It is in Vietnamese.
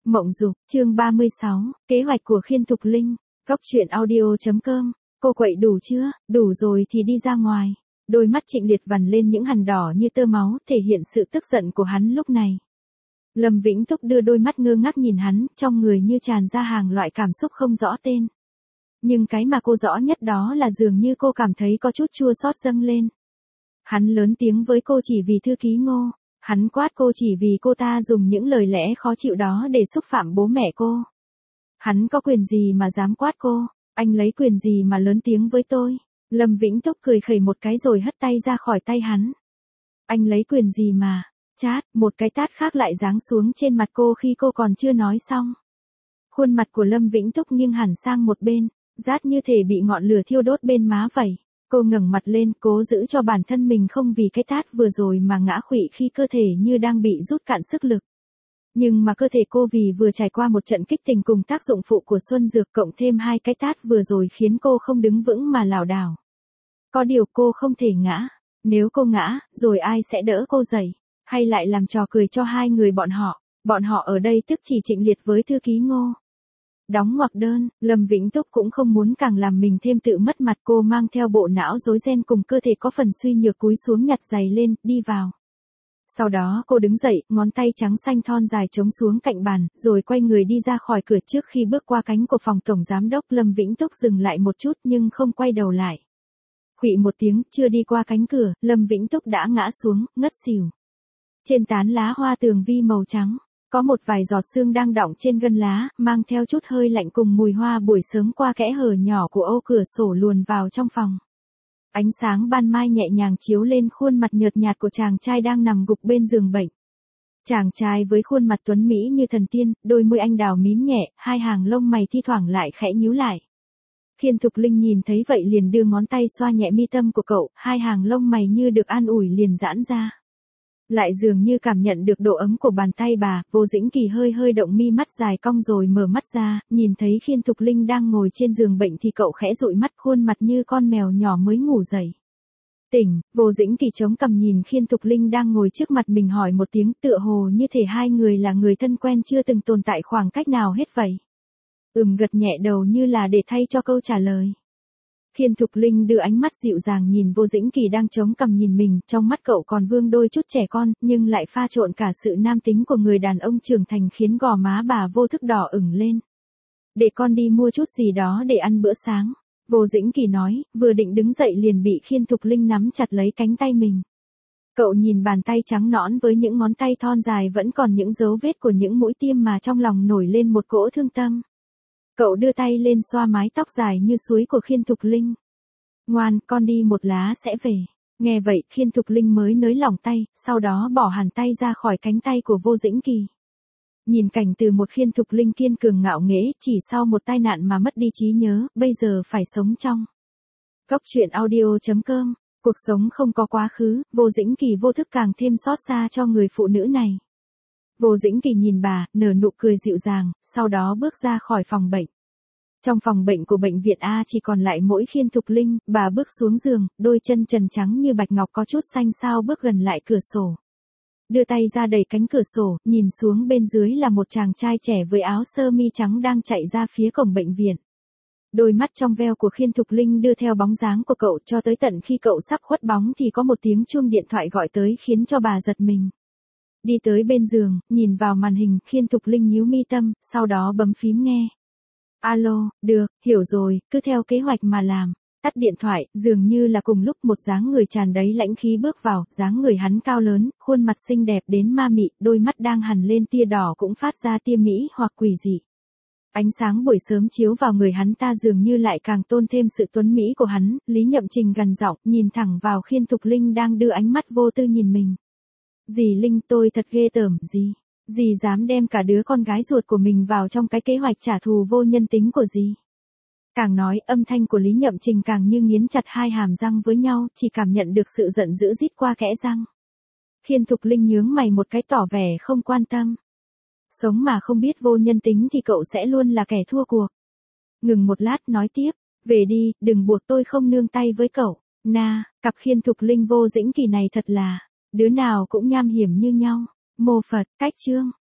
Mộng Dục, chương 36, kế hoạch của Khiên Thục Linh, góc truyện audio.com, cô quậy đủ chưa, đủ rồi thì đi ra ngoài. Đôi mắt Trịnh Liệt vằn lên những hằn đỏ như tơ máu, thể hiện sự tức giận của hắn lúc này. Lâm Vĩnh Thúc đưa đôi mắt ngơ ngác nhìn hắn, trong người như tràn ra hàng loại cảm xúc không rõ tên. Nhưng cái mà cô rõ nhất đó là dường như cô cảm thấy có chút chua xót dâng lên. Hắn lớn tiếng với cô chỉ vì thư ký Ngô. Hắn quát cô chỉ vì cô ta dùng những lời lẽ khó chịu đó để xúc phạm bố mẹ cô. Hắn có quyền gì mà dám quát cô, anh lấy quyền gì mà lớn tiếng với tôi. Lâm Vĩnh Thúc cười khẩy một cái rồi hất tay ra khỏi tay hắn. Anh lấy quyền gì mà, chát, một cái tát khác lại giáng xuống trên mặt cô khi cô còn chưa nói xong. Khuôn mặt của Lâm Vĩnh Thúc nghiêng hẳn sang một bên, rát như thể bị ngọn lửa thiêu đốt bên má vậy. Cô ngẩng mặt lên, cố giữ cho bản thân mình không vì cái tát vừa rồi mà ngã khuỵu khi cơ thể như đang bị rút cạn sức lực. Nhưng mà cơ thể cô vì vừa trải qua một trận kích tình cùng tác dụng phụ của Xuân Dược cộng thêm hai cái tát vừa rồi khiến cô không đứng vững mà lảo đảo. Có điều cô không thể ngã. Nếu cô ngã, rồi ai sẽ đỡ cô dậy? Hay lại làm trò cười cho hai người bọn họ? Bọn họ ở đây tức chỉ Trịnh Liệt với thư ký Ngô. Đóng ngoặc đơn, Lâm Vĩnh Thúc cũng không muốn càng làm mình thêm tự mất mặt. Cô mang theo bộ não rối ren cùng cơ thể có phần suy nhược cúi xuống nhặt giày lên, đi vào. Sau đó cô đứng dậy, ngón tay trắng xanh thon dài chống xuống cạnh bàn, rồi quay người đi ra khỏi cửa. Trước khi bước qua cánh của phòng tổng giám đốc, Lâm Vĩnh Thúc dừng lại một chút nhưng không quay đầu lại. Khuỵu một tiếng, chưa đi qua cánh cửa, Lâm Vĩnh Thúc đã ngã xuống, ngất xỉu. Trên tán lá hoa tường vi màu trắng, có một vài giọt sương đang đọng trên gân lá, mang theo chút hơi lạnh cùng mùi hoa buổi sớm qua kẽ hở nhỏ của ô cửa sổ luồn vào trong phòng. Ánh sáng ban mai nhẹ nhàng chiếu lên khuôn mặt nhợt nhạt của chàng trai đang nằm gục bên giường bệnh. Chàng trai với khuôn mặt tuấn mỹ như thần tiên, đôi môi anh đào mím nhẹ, hai hàng lông mày thi thoảng lại khẽ nhíu lại. Khiên Thục Linh nhìn thấy vậy liền đưa ngón tay xoa nhẹ mi tâm của cậu, hai hàng lông mày như được an ủi liền giãn ra. Lại dường như cảm nhận được độ ấm của bàn tay bà, Vô Dĩnh Kỳ hơi hơi động mi mắt dài cong rồi mở mắt ra, nhìn thấy Khiên Thục Linh đang ngồi trên giường bệnh thì cậu khẽ dụi mắt, khuôn mặt như con mèo nhỏ mới ngủ dậy. Tỉnh, Vô Dĩnh Kỳ chống cằm nhìn Khiên Thục Linh đang ngồi trước mặt mình hỏi một tiếng, tựa hồ như thể hai người là người thân quen chưa từng tồn tại khoảng cách nào hết vậy. Gật nhẹ đầu như là để thay cho câu trả lời. Khiên Thục Linh đưa ánh mắt dịu dàng nhìn Vô Dĩnh Kỳ đang chống cằm nhìn mình, trong mắt cậu còn vương đôi chút trẻ con, nhưng lại pha trộn cả sự nam tính của người đàn ông trưởng thành khiến gò má bà vô thức đỏ ửng lên. Để con đi mua chút gì đó để ăn bữa sáng, Vô Dĩnh Kỳ nói, vừa định đứng dậy liền bị Khiên Thục Linh nắm chặt lấy cánh tay mình. Cậu nhìn bàn tay trắng nõn với những ngón tay thon dài vẫn còn những dấu vết của những mũi tiêm mà trong lòng nổi lên một cỗ thương tâm. Cậu đưa tay lên xoa mái tóc dài như suối của Khiên Thục Linh. Ngoan, con đi một lá sẽ về. Nghe vậy, Khiên Thục Linh mới nới lỏng tay, sau đó bỏ hẳn tay ra khỏi cánh tay của Vô Dĩnh Kỳ. Nhìn cảnh từ một Khiên Thục Linh kiên cường ngạo nghễ, chỉ sau một tai nạn mà mất đi trí nhớ, bây giờ phải sống trong. Góc truyện audio.com, cuộc sống không có quá khứ, Vô Dĩnh Kỳ vô thức càng thêm xót xa cho người phụ nữ này. Vô Dĩnh Kỳ nhìn bà, nở nụ cười dịu dàng, sau đó bước ra khỏi phòng bệnh. Trong phòng bệnh của bệnh viện A chỉ còn lại mỗi Khiên Thục Linh, bà bước xuống giường, đôi chân trần trắng như bạch ngọc có chút xanh xao bước gần lại cửa sổ. Đưa tay ra đẩy cánh cửa sổ, nhìn xuống bên dưới là một chàng trai trẻ với áo sơ mi trắng đang chạy ra phía cổng bệnh viện. Đôi mắt trong veo của Khiên Thục Linh đưa theo bóng dáng của cậu cho tới tận khi cậu sắp khuất bóng thì có một tiếng chuông điện thoại gọi tới khiến cho bà giật mình. Đi tới bên giường, nhìn vào màn hình, Khiên Thục Linh nhíu mi tâm, sau đó bấm phím nghe. Alo, được, hiểu rồi, cứ theo kế hoạch mà làm. Tắt điện thoại, dường như là cùng lúc một dáng người tràn đầy lãnh khí bước vào, dáng người hắn cao lớn, khuôn mặt xinh đẹp đến ma mị, đôi mắt đang hằn lên tia đỏ cũng phát ra tia mỹ hoặc quỷ dị. Ánh sáng buổi sớm chiếu vào người hắn ta dường như lại càng tôn thêm sự tuấn mỹ của hắn. Lý Nhậm Trình gằn giọng, nhìn thẳng vào Khiên Thục Linh đang đưa ánh mắt vô tư nhìn mình. Dì Linh, tôi thật ghê tởm, dì dám đem cả đứa con gái ruột của mình vào trong cái kế hoạch trả thù vô nhân tính của dì. Càng nói, âm thanh của Lý Nhậm Trình càng như nghiến chặt hai hàm răng với nhau, chỉ cảm nhận được sự giận dữ rít qua kẽ răng. Khiên Thục Linh nhướng mày một cái tỏ vẻ không quan tâm. Sống mà không biết vô nhân tính thì cậu sẽ luôn là kẻ thua cuộc. Ngừng một lát nói tiếp, về đi, đừng buộc tôi không nương tay với cậu. Cặp Khiên Thục Linh Vô Dĩnh Kỳ này thật là, đứa nào cũng nham hiểm như nhau. Mô Phật, cách chương.